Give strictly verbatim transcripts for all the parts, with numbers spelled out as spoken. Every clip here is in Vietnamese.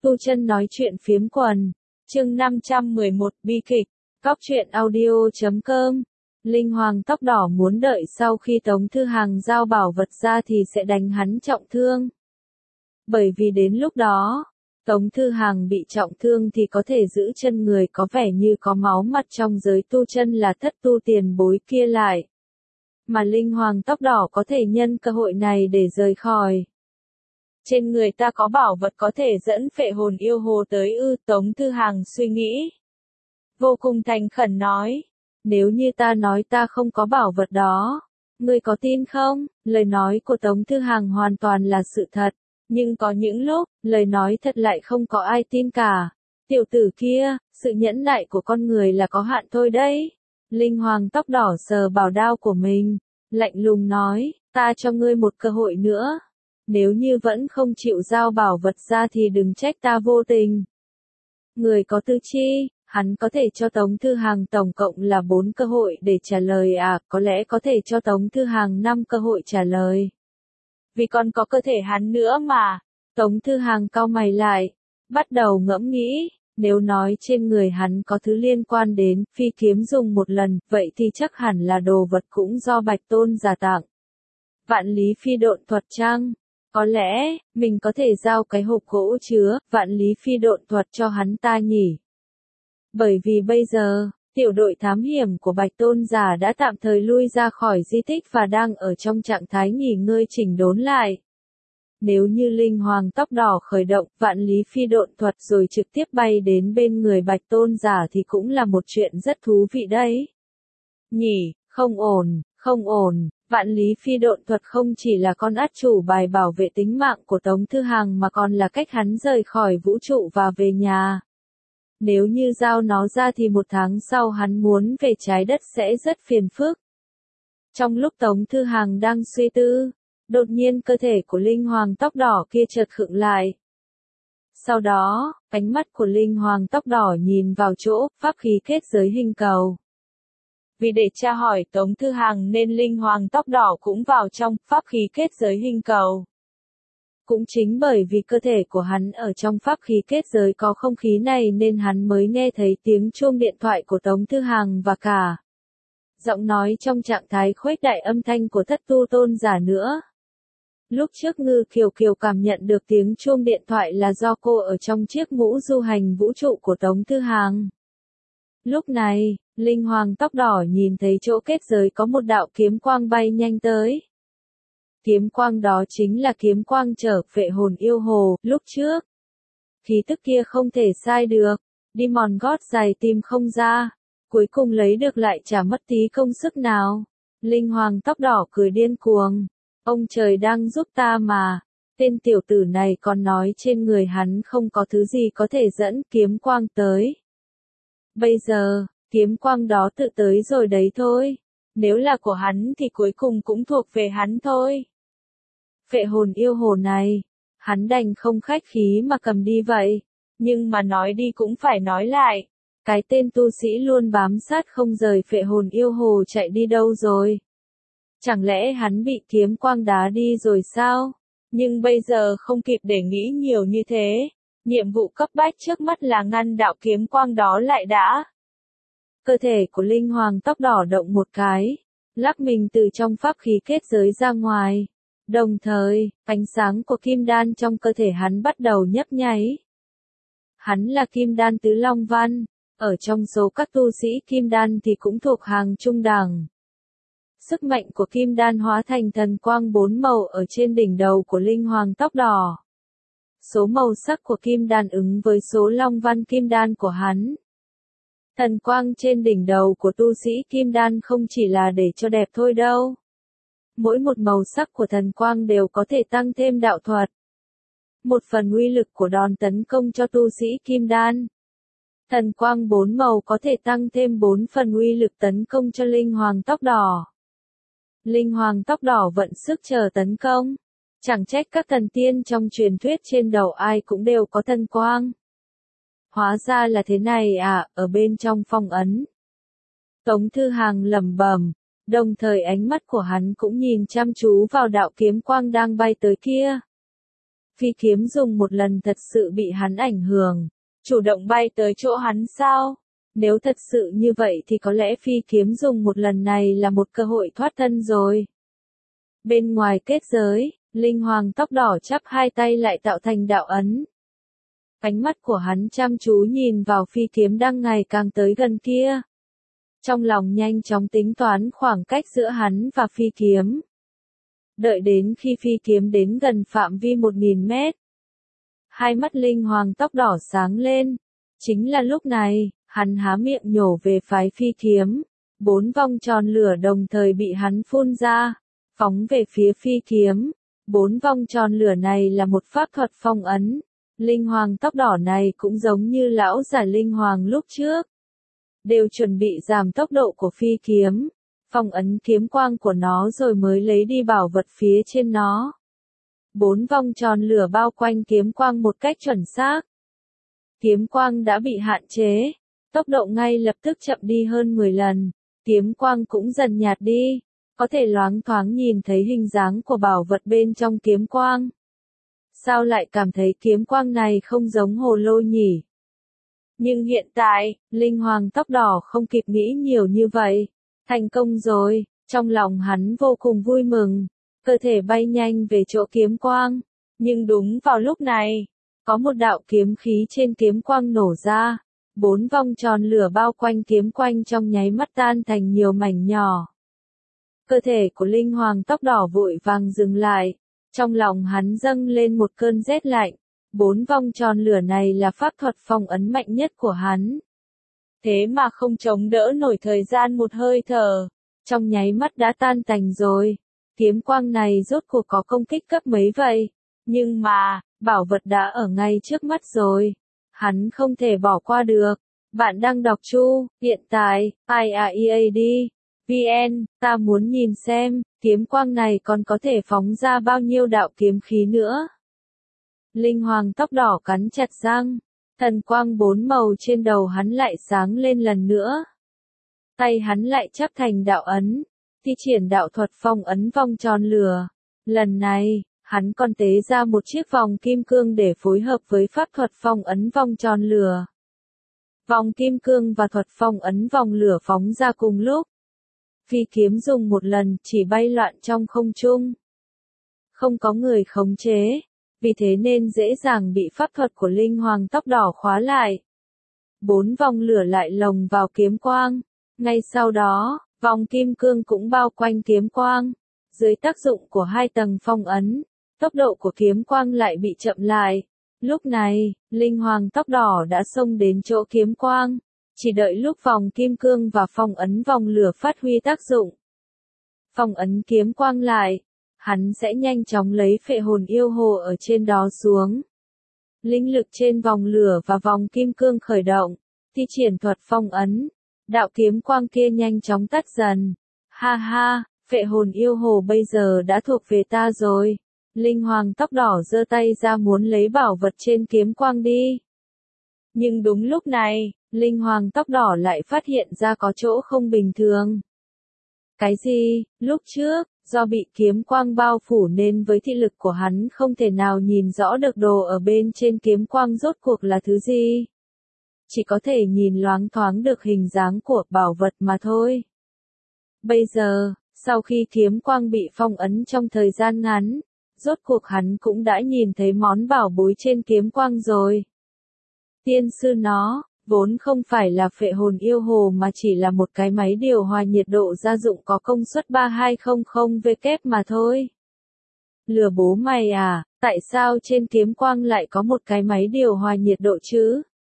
Tu Chân nói chuyện phiếm quần, chương năm trăm mười một bi kịch, cóc truyện audio chấm com. Linh Hoàng tóc đỏ muốn đợi sau khi Tống Thư Hàng giao bảo vật ra thì sẽ đánh hắn trọng thương. Bởi vì đến lúc đó, Tống Thư Hàng bị trọng thương thì có thể giữ chân người có vẻ như có máu mặt trong giới tu chân là thất tu tiền bối kia lại. Mà Linh Hoàng tóc đỏ có thể nhân cơ hội này để rời khỏi. Trên người ta có bảo vật có thể dẫn phệ hồn yêu hồ tới ư? Tống Thư Hàng suy nghĩ. Vô cùng thành khẩn nói. Nếu như ta nói ta không có bảo vật đó, ngươi có tin không? Lời nói của Tống Thư Hàng hoàn toàn là sự thật. Nhưng có những lúc, lời nói thật lại không có ai tin cả. Tiểu tử kia, sự nhẫn nại của con người là có hạn thôi đấy. Linh Hoàng tóc đỏ sờ bảo đao của mình, lạnh lùng nói, ta cho ngươi một cơ hội nữa. Nếu như vẫn không chịu giao bảo vật ra thì đừng trách ta vô tình. Người có tư chi, hắn có thể cho Tống Thư Hàng tổng cộng là bốn cơ hội để trả lời à, có lẽ có thể cho Tống Thư Hàng năm cơ hội trả lời. Vì còn có cơ thể hắn nữa mà. Tống Thư Hàng cau mày lại, bắt đầu ngẫm nghĩ, nếu nói trên người hắn có thứ liên quan đến phi kiếm dùng một lần, vậy thì chắc hẳn là đồ vật cũng do Bạch Tôn giả tặng. Vạn lý phi độn thuật chăng? Có lẽ, mình có thể giao cái hộp gỗ chứa vạn lý phi độn thuật cho hắn ta nhỉ? Bởi vì bây giờ, tiểu đội thám hiểm của Bạch Tôn giả đã tạm thời lui ra khỏi di tích và đang ở trong trạng thái nghỉ ngơi chỉnh đốn lại. Nếu như Linh Hoàng tóc đỏ khởi động vạn lý phi độn thuật rồi trực tiếp bay đến bên người Bạch Tôn giả thì cũng là một chuyện rất thú vị đấy. Nhỉ, không ổn, không ổn. Vạn lý phi độn thuật không chỉ là con át chủ bài bảo vệ tính mạng của Tống Thư Hàng mà còn là cách hắn rời khỏi vũ trụ và về nhà. Nếu như giao nó ra thì một tháng sau hắn muốn về trái đất sẽ rất phiền phức. Trong lúc Tống Thư Hàng đang suy tư, đột nhiên cơ thể của Linh Hoàng tóc đỏ kia chợt khựng lại. Sau đó, ánh mắt của Linh Hoàng tóc đỏ nhìn vào chỗ pháp khí kết giới hình cầu. Vì để tra hỏi Tống Thư Hàng nên Linh Hoàng tóc đỏ cũng vào trong pháp khí kết giới hình cầu. Cũng chính bởi vì cơ thể của hắn ở trong pháp khí kết giới có không khí này nên hắn mới nghe thấy tiếng chuông điện thoại của Tống Thư Hàng và cả giọng nói trong trạng thái khuếch đại âm thanh của thất tu tôn giả nữa. Lúc trước Ngư Kiều Kiều cảm nhận được tiếng chuông điện thoại là do cô ở trong chiếc mũ du hành vũ trụ của Tống Thư Hàng. Lúc này, Linh Hoàng tóc đỏ nhìn thấy chỗ kết giới có một đạo kiếm quang bay nhanh tới. Kiếm quang đó chính là kiếm quang trở phệ hồn yêu hồ, lúc trước. Khí tức kia không thể sai được, đi mòn gót dài tìm không ra, cuối cùng lấy được lại chả mất tí công sức nào. Linh Hoàng tóc đỏ cười điên cuồng, ông trời đang giúp ta mà, tên tiểu tử này còn nói trên người hắn không có thứ gì có thể dẫn kiếm quang tới. Bây giờ, kiếm quang đó tự tới rồi đấy thôi, nếu là của hắn thì cuối cùng cũng thuộc về hắn thôi. Phệ hồn yêu hồ này, hắn đành không khách khí mà cầm đi vậy, nhưng mà nói đi cũng phải nói lại, cái tên tu sĩ luôn bám sát không rời phệ hồn yêu hồ chạy đi đâu rồi? Chẳng lẽ hắn bị kiếm quang đá đi rồi sao? Nhưng bây giờ không kịp để nghĩ nhiều như thế, nhiệm vụ cấp bách trước mắt là ngăn đạo kiếm quang đó lại đã. Cơ thể của Linh Hoàng tóc đỏ động một cái, lắc mình từ trong pháp khí kết giới ra ngoài. Đồng thời, ánh sáng của kim đan trong cơ thể hắn bắt đầu nhấp nháy. Hắn là kim đan tứ long văn, ở trong số các tu sĩ kim đan thì cũng thuộc hàng trung đẳng. Sức mạnh của kim đan hóa thành thần quang bốn màu ở trên đỉnh đầu của Linh Hoàng tóc đỏ. Số màu sắc của kim đan ứng với số long văn kim đan của hắn. Thần quang trên đỉnh đầu của tu sĩ kim đan không chỉ là để cho đẹp thôi đâu. Mỗi một màu sắc của thần quang đều có thể tăng thêm đạo thuật. Một phần uy lực của đòn tấn công cho tu sĩ kim đan. Thần quang bốn màu có thể tăng thêm bốn phần uy lực tấn công cho Linh Hoàng tóc đỏ. Linh Hoàng tóc đỏ vận sức chờ tấn công. Chẳng trách các thần tiên trong truyền thuyết trên đầu ai cũng đều có thần quang. Hóa ra là thế này à, ở bên trong phong ấn. Tống Thư Hàng lẩm bẩm, đồng thời ánh mắt của hắn cũng nhìn chăm chú vào đạo kiếm quang đang bay tới kia. Phi kiếm dùng một lần thật sự bị hắn ảnh hưởng, chủ động bay tới chỗ hắn sao? Nếu thật sự như vậy thì có lẽ phi kiếm dùng một lần này là một cơ hội thoát thân rồi. Bên ngoài kết giới, linh hoàng tóc đỏ chắp hai tay lại tạo thành đạo ấn. Ánh mắt của hắn chăm chú nhìn vào phi kiếm đang ngày càng tới gần kia. Trong lòng nhanh chóng tính toán khoảng cách giữa hắn và phi kiếm. Đợi đến khi phi kiếm đến gần phạm vi một nghìn mét. Hai mắt linh hoàng tóc đỏ sáng lên. Chính là lúc này, hắn há miệng nhổ về phái phi kiếm. Bốn vòng tròn lửa đồng thời bị hắn phun ra, phóng về phía phi kiếm. Bốn vòng tròn lửa này là một pháp thuật phong ấn. Linh hoàng tóc đỏ này cũng giống như lão giả linh hoàng lúc trước. Đều chuẩn bị giảm tốc độ của phi kiếm, phong ấn kiếm quang của nó rồi mới lấy đi bảo vật phía trên nó. Bốn vòng tròn lửa bao quanh kiếm quang một cách chuẩn xác. Kiếm quang đã bị hạn chế, tốc độ ngay lập tức chậm đi hơn mười lần, kiếm quang cũng dần nhạt đi, có thể loáng thoáng nhìn thấy hình dáng của bảo vật bên trong kiếm quang. Sao lại cảm thấy kiếm quang này không giống hồ lô nhỉ? Nhưng hiện tại, linh hoàng tóc đỏ không kịp nghĩ nhiều như vậy. Thành công rồi, trong lòng hắn vô cùng vui mừng, cơ thể bay nhanh về chỗ kiếm quang. Nhưng đúng vào lúc này, có một đạo kiếm khí trên kiếm quang nổ ra. Bốn vòng tròn lửa bao quanh kiếm quanh trong nháy mắt tan thành nhiều mảnh nhỏ. Cơ thể của linh hoàng tóc đỏ vội vàng dừng lại. Trong lòng hắn dâng lên một cơn rét lạnh. Bốn vòng tròn lửa này là pháp thuật phong ấn mạnh nhất của hắn. Thế mà không chống đỡ nổi thời gian một hơi thở. Trong nháy mắt đã tan tành rồi. Kiếm quang này rốt cuộc có công kích cấp mấy vậy? Nhưng mà, bảo vật đã ở ngay trước mắt rồi. Hắn không thể bỏ qua được. Bạn đang đọc Chu, hiện tại, i a e a d, vn, ta muốn nhìn xem, kiếm quang này còn có thể phóng ra bao nhiêu đạo kiếm khí nữa. Linh hoàng tóc đỏ cắn chặt răng, thần quang bốn màu trên đầu hắn lại sáng lên lần nữa. Tay hắn lại chắp thành đạo ấn, thi triển đạo thuật phong ấn vòng tròn lửa. Lần này, hắn còn tế ra một chiếc vòng kim cương để phối hợp với pháp thuật phong ấn vòng tròn lửa. Vòng kim cương và thuật phong ấn vòng lửa phóng ra cùng lúc. Phi kiếm dùng một lần chỉ bay loạn trong không trung. Không có người khống chế, vì thế nên dễ dàng bị pháp thuật của linh hoàng tóc đỏ khóa lại. Bốn vòng lửa lại lồng vào kiếm quang. Ngay sau đó, vòng kim cương cũng bao quanh kiếm quang. Dưới tác dụng của hai tầng phong ấn, tốc độ của kiếm quang lại bị chậm lại. Lúc này, linh hoàng tóc đỏ đã xông đến chỗ kiếm quang. Chỉ đợi lúc vòng kim cương và phong ấn vòng lửa phát huy tác dụng. Phong ấn kiếm quang lại, hắn sẽ nhanh chóng lấy phệ hồn yêu hồ ở trên đó xuống. Linh lực trên vòng lửa và vòng kim cương khởi động, thi triển thuật phong ấn. Đạo kiếm quang kia nhanh chóng tắt dần. Ha ha, phệ hồn yêu hồ bây giờ đã thuộc về ta rồi. Linh hoàng tóc đỏ giơ tay ra muốn lấy bảo vật trên kiếm quang đi. Nhưng đúng lúc này, linh hoàng tóc đỏ lại phát hiện ra có chỗ không bình thường. Cái gì? Lúc trước, do bị kiếm quang bao phủ nên với thị lực của hắn không thể nào nhìn rõ được đồ ở bên trên kiếm quang rốt cuộc là thứ gì. Chỉ có thể nhìn loáng thoáng được hình dáng của bảo vật mà thôi. Bây giờ, sau khi kiếm quang bị phong ấn trong thời gian ngắn, rốt cuộc hắn cũng đã nhìn thấy món bảo bối trên kiếm quang rồi. Tiên sư nó, vốn không phải là phệ hồn yêu hồ mà chỉ là một cái máy điều hòa nhiệt độ gia dụng có công suất ba hai không không W mà thôi. Lừa bố mày à, tại sao trên kiếm quang lại có một cái máy điều hòa nhiệt độ chứ?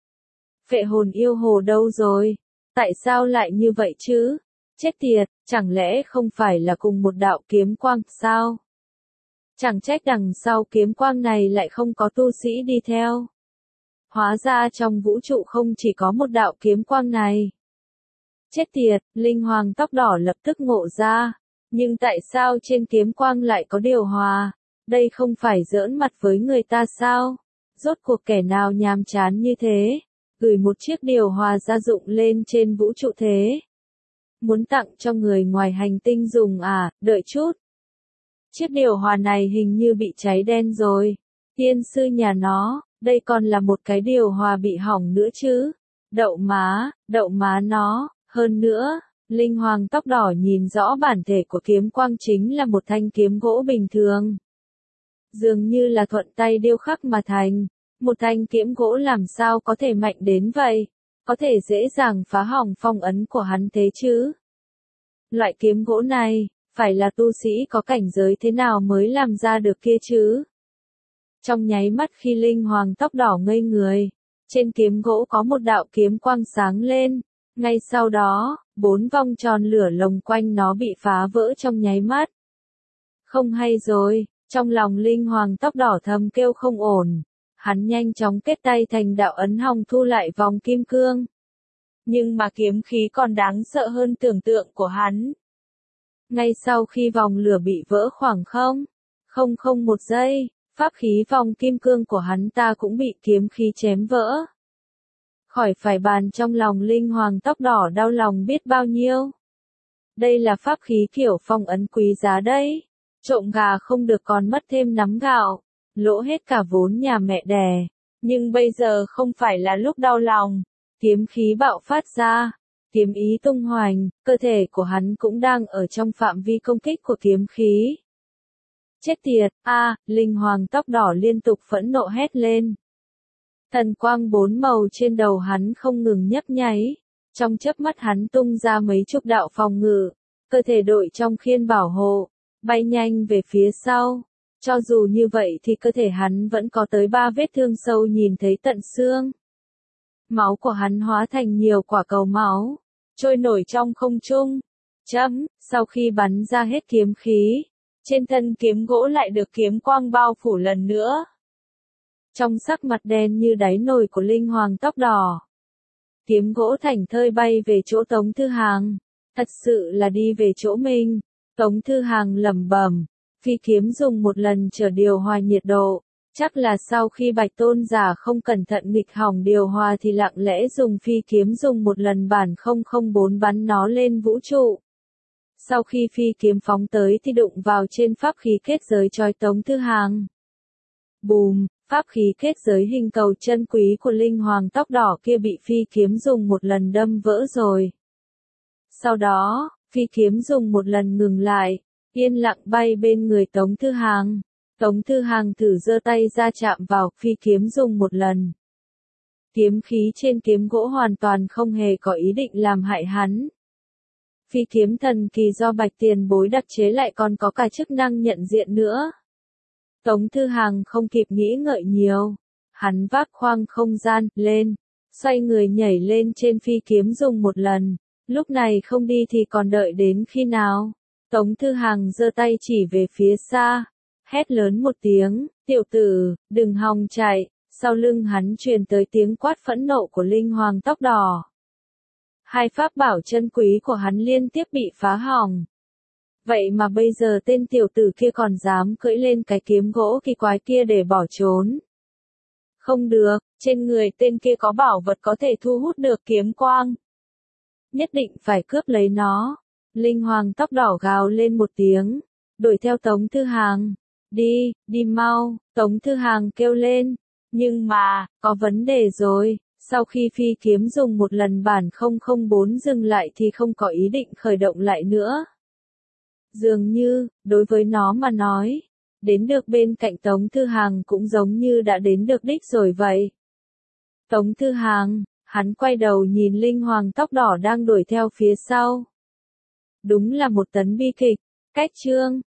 Phệ hồn yêu hồ đâu rồi? Tại sao lại như vậy chứ? Chết tiệt, chẳng lẽ không phải là cùng một đạo kiếm quang sao? Chẳng trách đằng sau kiếm quang này lại không có tu sĩ đi theo. Hóa ra trong vũ trụ không chỉ có một đạo kiếm quang này. Chết tiệt, linh hoàng tóc đỏ lập tức ngộ ra. Nhưng tại sao trên kiếm quang lại có điều hòa? Đây không phải giỡn mặt với người ta sao? Rốt cuộc kẻ nào nhàm chán như thế? Gửi một chiếc điều hòa gia dụng lên trên vũ trụ thế. Muốn tặng cho người ngoài hành tinh dùng à, đợi chút. Chiếc điều hòa này hình như bị cháy đen rồi. Tiên sư nhà nó, đây còn là một cái điều hòa bị hỏng nữa chứ. Đậu má, đậu má nó, hơn nữa, Linh Hoàng tóc đỏ nhìn rõ bản thể của kiếm quang chính là một thanh kiếm gỗ bình thường. Dường như là thuận tay điêu khắc mà thành, một thanh kiếm gỗ làm sao có thể mạnh đến vậy, có thể dễ dàng phá hỏng phong ấn của hắn thế chứ. Loại kiếm gỗ này, phải là tu sĩ có cảnh giới thế nào mới làm ra được kia chứ? Trong nháy mắt khi Linh Hoàng tóc đỏ ngây người, trên kiếm gỗ có một đạo kiếm quang sáng lên, ngay sau đó, bốn vòng tròn lửa lồng quanh nó bị phá vỡ trong nháy mắt. Không hay rồi, trong lòng Linh Hoàng tóc đỏ thầm kêu không ổn, hắn nhanh chóng kết tay thành đạo ấn hòng thu lại vòng kim cương. Nhưng mà kiếm khí còn đáng sợ hơn tưởng tượng của hắn. Ngay sau khi vòng lửa bị vỡ khoảng không, không không một giây, pháp khí vòng kim cương của hắn ta cũng bị kiếm khí chém vỡ. Khỏi phải bàn trong lòng Linh Hoàng tóc đỏ đau lòng biết bao nhiêu. Đây là pháp khí kiểu phong ấn quý giá đấy. Trộm gà không được còn mất thêm nắm gạo, lỗ hết cả vốn nhà mẹ đẻ. Nhưng bây giờ không phải là lúc đau lòng. Kiếm khí bạo phát ra, kiếm ý tung hoành, cơ thể của hắn cũng đang ở trong phạm vi công kích của kiếm khí. Chết tiệt, a, à, Linh Hoàng tóc đỏ liên tục phẫn nộ hét lên. Thần quang bốn màu trên đầu hắn không ngừng nhấp nháy, trong chớp mắt hắn tung ra mấy chục đạo phòng ngự, cơ thể đội trong khiên bảo hộ, bay nhanh về phía sau. Cho dù như vậy thì cơ thể hắn vẫn có tới ba vết thương sâu nhìn thấy tận xương. Máu của hắn hóa thành nhiều quả cầu máu, trôi nổi trong không trung. Chấm, sau khi bắn ra hết kiếm khí, trên thân kiếm gỗ lại được kiếm quang bao phủ lần nữa. Trong sắc mặt đen như đáy nồi của Linh Hoàng tóc đỏ, kiếm gỗ thảnh thơi bay về chỗ Tống Thư Hàng. Thật sự là đi về chỗ mình. Tống Thư Hàng lẩm bẩm, phi kiếm dùng một lần trở điều hòa nhiệt độ. Chắc là sau khi Bạch Tôn giả không cẩn thận nghịch hỏng điều hòa thì lặng lẽ dùng phi kiếm dùng một lần bản không không bốn bắn nó lên vũ trụ. Sau khi phi kiếm phóng tới thì đụng vào trên pháp khí kết giới trói Tống Thư Hàng. Bùm, pháp khí kết giới hình cầu chân quý của Linh Hoàng tóc đỏ kia bị phi kiếm dùng một lần đâm vỡ rồi. Sau đó, phi kiếm dùng một lần ngừng lại, yên lặng bay bên người Tống Thư Hàng. Tống Thư Hàng thử giơ tay ra chạm vào phi kiếm dùng một lần. Kiếm khí trên kiếm gỗ hoàn toàn không hề có ý định làm hại hắn. Phi kiếm thần kỳ do Bạch Tiền Bối đặc chế lại còn có cả chức năng nhận diện nữa. Tống Thư Hàng không kịp nghĩ ngợi nhiều. Hắn vác khoang không gian lên, xoay người nhảy lên trên phi kiếm dùng một lần. Lúc này không đi thì còn đợi đến khi nào? Tống Thư Hàng giơ tay chỉ về phía xa. Hét lớn một tiếng, tiểu tử, đừng hòng chạy, sau lưng hắn truyền tới tiếng quát phẫn nộ của Linh Hoàng tóc đỏ. Hai pháp bảo chân quý của hắn liên tiếp bị phá hỏng. Vậy mà bây giờ tên tiểu tử kia còn dám cưỡi lên cái kiếm gỗ kỳ quái kia để bỏ trốn. Không được, trên người tên kia có bảo vật có thể thu hút được kiếm quang. Nhất định phải cướp lấy nó. Linh Hoàng tóc đỏ gào lên một tiếng, đuổi theo Tống Thư Hàng. Đi, đi mau, Tống Thư Hàng kêu lên. Nhưng mà, có vấn đề rồi, sau khi phi kiếm dùng một lần bản không không bốn dừng lại thì không có ý định khởi động lại nữa. Dường như, đối với nó mà nói, đến được bên cạnh Tống Thư Hàng cũng giống như đã đến được đích rồi vậy. Tống Thư Hàng, hắn quay đầu nhìn Linh Hoàng tóc đỏ đang đuổi theo phía sau. Đúng là một tấn bi kịch, cách chương.